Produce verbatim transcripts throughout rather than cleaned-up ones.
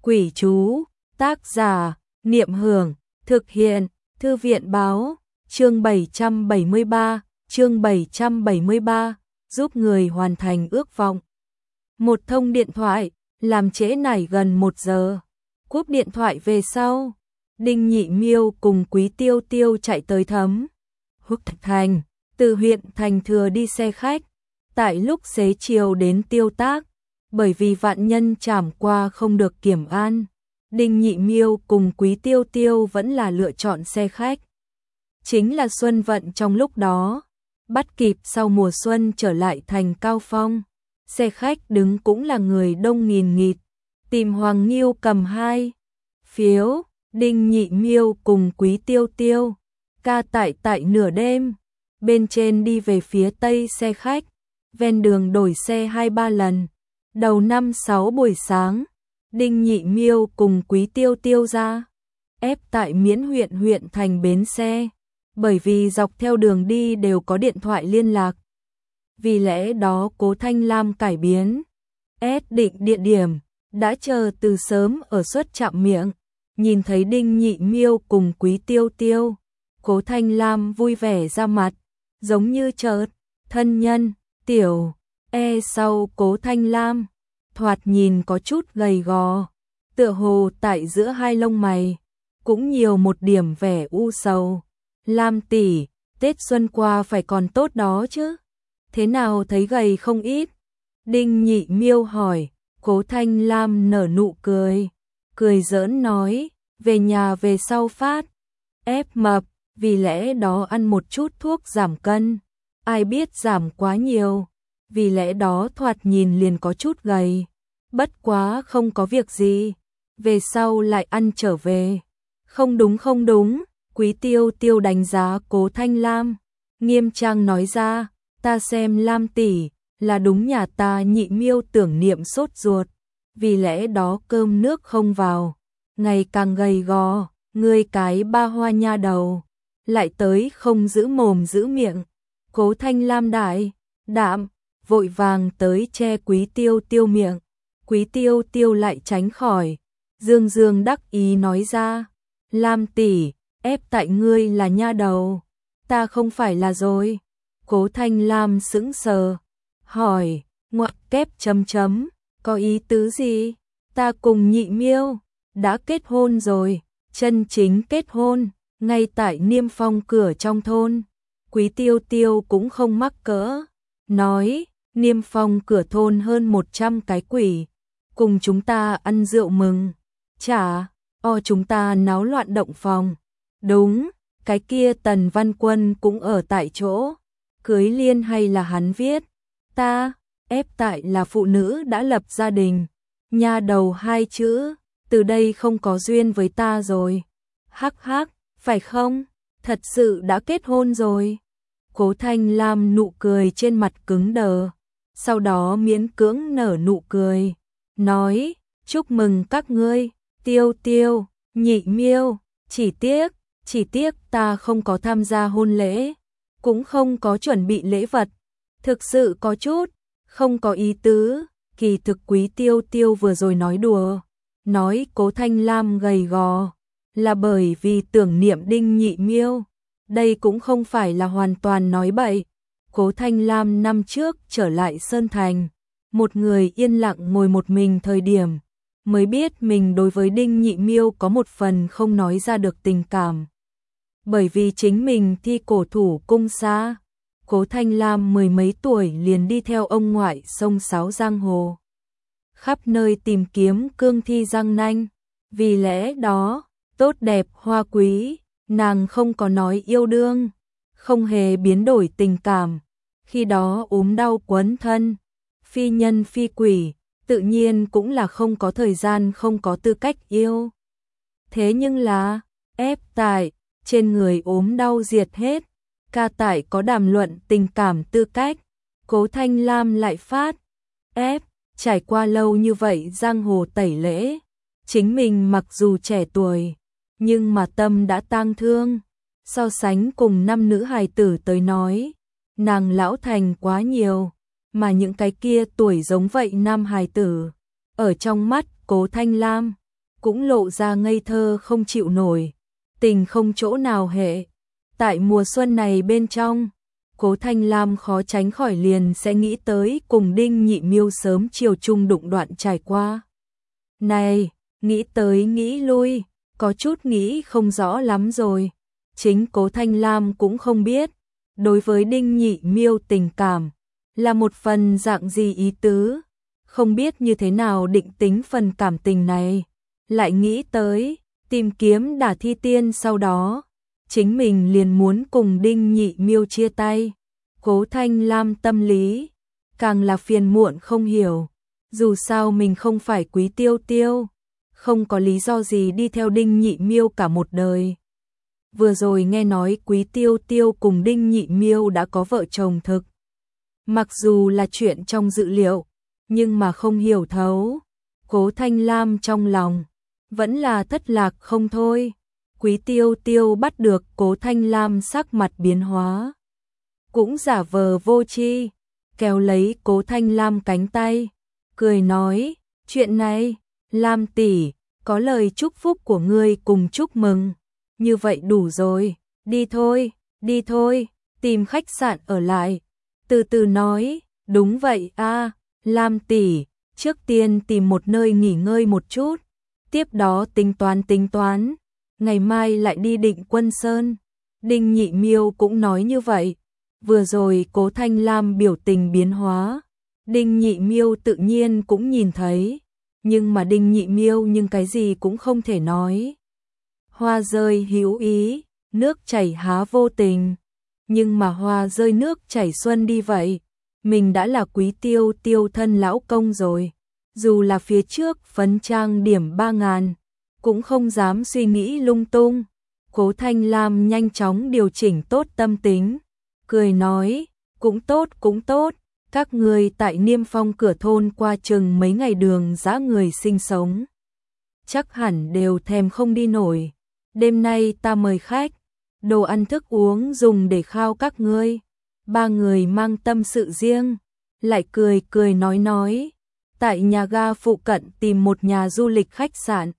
Quỷ chú, tác giả, Niệm Hưởng, thực hiện, Thư viện báo, chương bảy trăm bảy mươi ba, chương bảy trăm bảy mươi ba, giúp người hoàn thành ước vọng. Một thông điện thoại, làm trễ nải gần một giờ. Cúp điện thoại về sau, Đinh Nhị Miêu cùng Quý Tiêu Tiêu chạy tới Thấm Húc Thành, từ huyện Thành Thừa đi xe khách. Tại lúc xế chiều đến Tiêu Tác, bởi vì vạn nhân trảm qua không được kiểm an, Đinh Nhị Miêu cùng Quý Tiêu Tiêu vẫn là lựa chọn xe khách. Chính là Xuân Vận trong lúc đó, bắt kịp sau mùa xuân trở lại thành Cao Phong. Xe khách đứng cũng là người đông nghìn nghịt, tìm Hoàng Nghiêu cầm hai phiếu, Đinh Nhị Miêu cùng Quý Tiêu Tiêu, ca tại tại nửa đêm, bên trên đi về phía tây xe khách, ven đường đổi xe hai ba lần. Đầu năm sáu buổi sáng, Đinh Nhị Miêu cùng Quý Tiêu Tiêu ra, ép tại Miễn huyện huyện thành bến xe, bởi vì dọc theo đường đi đều có điện thoại liên lạc. Vì lẽ đó Cố Thanh Lam cải biến, ép định địa điểm, đã chờ từ sớm ở suất trạm miệng, nhìn thấy Đinh Nhị Miêu cùng Quý Tiêu Tiêu, Cố Thanh Lam vui vẻ ra mặt, giống như chợt thân nhân, tiểu e sau Cố Thanh Lam, thoạt nhìn có chút gầy gò, tựa hồ tại giữa hai lông mày, cũng nhiều một điểm vẻ u sầu. Lam tỷ, Tết xuân qua phải còn tốt đó chứ? Thế nào thấy gầy không ít? Đinh Nhị Miêu hỏi. Cố Thanh Lam nở nụ cười, cười giỡn nói, về nhà về sau phát ép mập, vì lẽ đó ăn một chút thuốc giảm cân, ai biết giảm quá nhiều, vì lẽ đó thoạt nhìn liền có chút gầy, bất quá không có việc gì, về sau lại ăn trở về. Không đúng không đúng, Quý Tiêu Tiêu đánh giá Cố Thanh Lam, nghiêm trang nói ra, ta xem Lam tỷ là đúng nhà ta Nhị Miêu tưởng niệm sốt ruột, vì lẽ đó cơm nước không vào, ngày càng gầy gò, ngươi cái ba hoa nha đầu, lại tới không giữ mồm giữ miệng. Cố Thanh Lam đại đạm, vội vàng tới che Quý Tiêu Tiêu miệng, Quý Tiêu Tiêu lại tránh khỏi, dương dương đắc ý nói ra, Lam tỷ, ép tại ngươi là nha đầu, ta không phải là rồi. Cố Thanh Lam sững sờ, hỏi, ngoặc kép chấm chấm, có ý tứ gì? Ta cùng Nhị Miêu đã kết hôn rồi, chân chính kết hôn, ngay tại Niêm Phong cửa trong thôn. Quý Tiêu Tiêu cũng không mắc cỡ, nói, Niêm Phong cửa thôn hơn một trăm cái quỷ, cùng chúng ta ăn rượu mừng, chả, o chúng ta náo loạn động phòng. Đúng, cái kia Tần Văn Quân cũng ở tại chỗ, cưới liên hay là hắn viết, ta, ép tại là phụ nữ đã lập gia đình, nha đầu hai chữ, từ đây không có duyên với ta rồi. Hắc hắc, phải không? Thật sự đã kết hôn rồi. Cố Thanh Lam nụ cười trên mặt cứng đờ, sau đó miễn cưỡng nở nụ cười, nói, chúc mừng các ngươi, Tiêu Tiêu, Nhị Miêu, chỉ tiếc, chỉ tiếc ta không có tham gia hôn lễ, cũng không có chuẩn bị lễ vật, thực sự có chút không có ý tứ. Kỳ thực Quý Tiêu Tiêu vừa rồi nói đùa, nói Cố Thanh Lam gầy gò là bởi vì tưởng niệm Đinh Nhị Miêu, đây cũng không phải là hoàn toàn nói bậy. Cố Thanh Lam năm trước trở lại Sơn Thành, một người yên lặng ngồi một mình thời điểm, mới biết mình đối với Đinh Nhị Miêu có một phần không nói ra được tình cảm. Bởi vì chính mình thi cổ thủ cung xa, Cố Thanh Lam mười mấy tuổi liền đi theo ông ngoại sông sáo giang hồ, khắp nơi tìm kiếm cương thi răng nanh, vì lẽ đó, tốt đẹp hoa quý, nàng không có nói yêu đương, không hề biến đổi tình cảm, khi đó ốm đau quấn thân, phi nhân phi quỷ, tự nhiên cũng là không có thời gian không có tư cách yêu. Thế nhưng là, ép tại, trên người ốm đau diệt hết, ca tại có đàm luận tình cảm tư cách, Cố Thanh Lam lại phát ép, trải qua lâu như vậy giang hồ tẩy lễ, chính mình mặc dù trẻ tuổi, nhưng mà tâm đã tang thương, so sánh cùng năm nữ hài tử tới nói, nàng lão thành quá nhiều, mà những cái kia tuổi giống vậy nam hài tử, ở trong mắt Cố Thanh Lam, cũng lộ ra ngây thơ không chịu nổi, tình không chỗ nào hệ. Tại mùa xuân này bên trong, Cố Thanh Lam khó tránh khỏi liền sẽ nghĩ tới cùng Đinh Nhị Miêu sớm chiều chung đụng đoạn trải qua. Này, nghĩ tới nghĩ lui, có chút nghĩ không rõ lắm rồi. Chính Cố Thanh Lam cũng không biết, đối với Đinh Nhị Miêu tình cảm là một phần dạng gì ý tứ, không biết như thế nào định tính phần cảm tình này, lại nghĩ tới tìm kiếm Đả Thi Tiên, sau đó chính mình liền muốn cùng Đinh Nhị Miêu chia tay. Cố Thanh Lam tâm lý càng là phiền muộn không hiểu, dù sao mình không phải Quý Tiêu Tiêu, không có lý do gì đi theo Đinh Nhị Miêu cả một đời. Vừa rồi nghe nói Quý Tiêu Tiêu cùng Đinh Nhị Miêu đã có vợ chồng thực. Mặc dù là chuyện trong dự liệu, nhưng mà không hiểu thấu. Cố Thanh Lam trong lòng vẫn là thất lạc không thôi. Quý Tiêu Tiêu bắt được Cố Thanh Lam sắc mặt biến hóa, cũng giả vờ vô tri, kéo lấy Cố Thanh Lam cánh tay, cười nói, chuyện này, Lam tỷ, có lời chúc phúc của ngươi cùng chúc mừng, như vậy đủ rồi, đi thôi, đi thôi, tìm khách sạn ở lại. Từ từ nói, đúng vậy a, Lam tỷ, trước tiên tìm một nơi nghỉ ngơi một chút, tiếp đó tính toán tính toán, ngày mai lại đi Định Quân Sơn. Đinh Nhị Miêu cũng nói như vậy. Vừa rồi Cố Thanh Lam biểu tình biến hóa, Đinh Nhị Miêu tự nhiên cũng nhìn thấy, nhưng mà Đinh Nhị Miêu nhưng cái gì cũng không thể nói. Hoa rơi hữu ý, nước chảy há vô tình, nhưng mà hoa rơi nước chảy xuân đi vậy, mình đã là Quý Tiêu Tiêu thân lão công rồi, dù là phía trước phấn trang điểm ba ngàn, cũng không dám suy nghĩ lung tung. Cố Thanh Lam nhanh chóng điều chỉnh tốt tâm tính, cười nói, cũng tốt cũng tốt, các người tại Niêm Phong cửa thôn qua chừng mấy ngày đường dã người sinh sống, chắc hẳn đều thèm không đi nổi. Đêm nay ta mời khách, đồ ăn thức uống dùng để khao các ngươi. Ba người mang tâm sự riêng, lại cười cười nói nói, tại nhà ga phụ cận tìm một nhà du lịch khách sạn,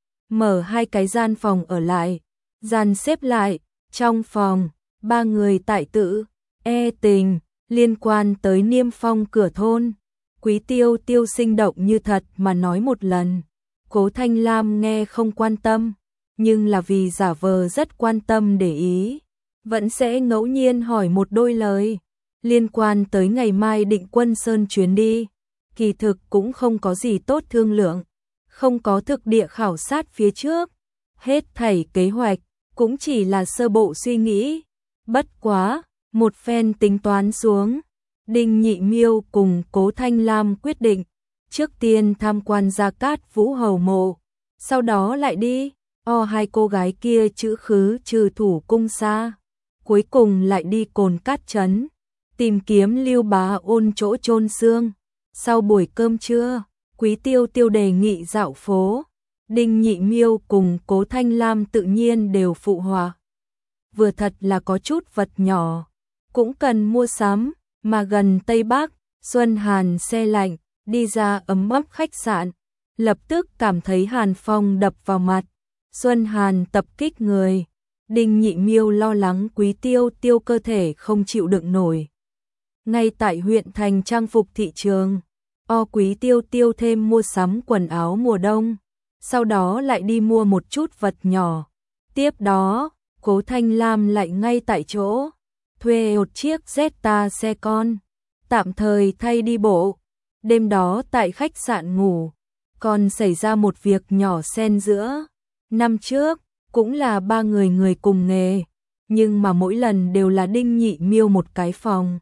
mở hai cái gian phòng ở lại, dàn xếp lại, trong phòng, ba người tại tự, e tình, liên quan tới Niêm Phong cửa thôn. Quý Tiêu Tiêu sinh động như thật mà nói một lần, Cố Thanh Lam nghe không quan tâm, nhưng là vì giả vờ rất quan tâm để ý, vẫn sẽ ngẫu nhiên hỏi một đôi lời, liên quan tới ngày mai Định Quân Sơn chuyến đi, kỳ thực cũng không có gì tốt thương lượng, không có thực địa khảo sát phía trước, hết thảy kế hoạch, cũng chỉ là sơ bộ suy nghĩ. Bất quá, một phen tính toán xuống, Đinh Nhị Miêu cùng Cố Thanh Lam quyết định, trước tiên tham quan Gia Cát Vũ hầu mộ, sau đó lại đi, o hai cô gái kia chữ khứ trừ thủ cung xa, cuối cùng lại đi Cồn Cát Trấn, tìm kiếm Lưu Bá Ôn chỗ chôn xương. Sau buổi cơm trưa, Quý Tiêu Tiêu đề nghị dạo phố, Đinh Nhị Miêu cùng Cố Thanh Lam tự nhiên đều phụ họa. Vừa thật là có chút vật nhỏ, cũng cần mua sắm, mà gần Tây Bắc, Xuân Hàn se lạnh, đi ra ấm ấp khách sạn, lập tức cảm thấy hàn phong đập vào mặt, Xuân Hàn tập kích người, Đinh Nhị Miêu lo lắng Quý Tiêu Tiêu cơ thể không chịu đựng nổi. Ngay tại huyện thành trang phục thị trường, o Quý Tiêu Tiêu thêm mua sắm quần áo mùa đông, sau đó lại đi mua một chút vật nhỏ. Tiếp đó, Cố Thanh Lam lại ngay tại chỗ, thuê một chiếc Jetta xe con, tạm thời thay đi bộ. Đêm đó tại khách sạn ngủ, còn xảy ra một việc nhỏ xen giữa. Năm trước, cũng là ba người người cùng nghề, nhưng mà mỗi lần đều là Đinh Nhị Miêu một cái phòng,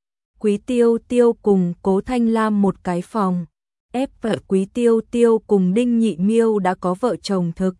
Quý Tiêu Tiêu cùng Cố Thanh Lam một cái phòng. Ép vợ Quý Tiêu Tiêu cùng Đinh Nhị Miêu đã có vợ chồng thực.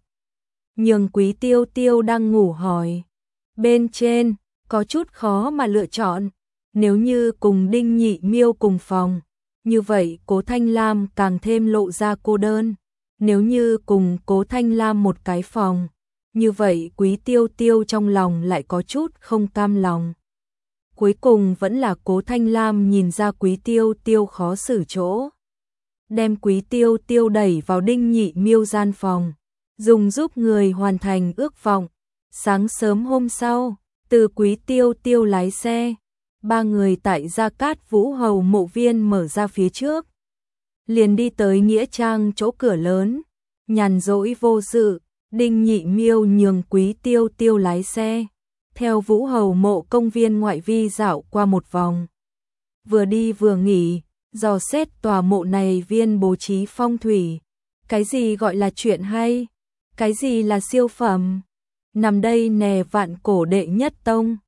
Nhưng Quý Tiêu Tiêu đang ngủ hỏi, bên trên, có chút khó mà lựa chọn, nếu như cùng Đinh Nhị Miêu cùng phòng, như vậy Cố Thanh Lam càng thêm lộ ra cô đơn, nếu như cùng Cố Thanh Lam một cái phòng, như vậy Quý Tiêu Tiêu trong lòng lại có chút không cam lòng. Cuối cùng vẫn là Cố Thanh Lam nhìn ra Quý Tiêu Tiêu khó xử chỗ. đem Quý Tiêu Tiêu đẩy vào Đinh Nhị Miêu gian phòng, dùng giúp người hoàn thành ước vọng. Sáng sớm hôm sau, từ Quý Tiêu Tiêu lái xe, ba người tại Gia Cát Vũ Hầu mộ viên mở ra phía trước, liền đi tới nghĩa trang chỗ cửa lớn, nhàn rỗi vô sự, Đinh Nhị Miêu nhường Quý Tiêu Tiêu lái xe, theo Vũ Hầu mộ công viên ngoại vi dạo qua một vòng. Vừa đi vừa nghỉ, dò xét tòa mộ này viên bố trí phong thủy, cái gì gọi là chuyện hay, cái gì là siêu phẩm. Nằm đây nè vạn cổ đệ nhất tông.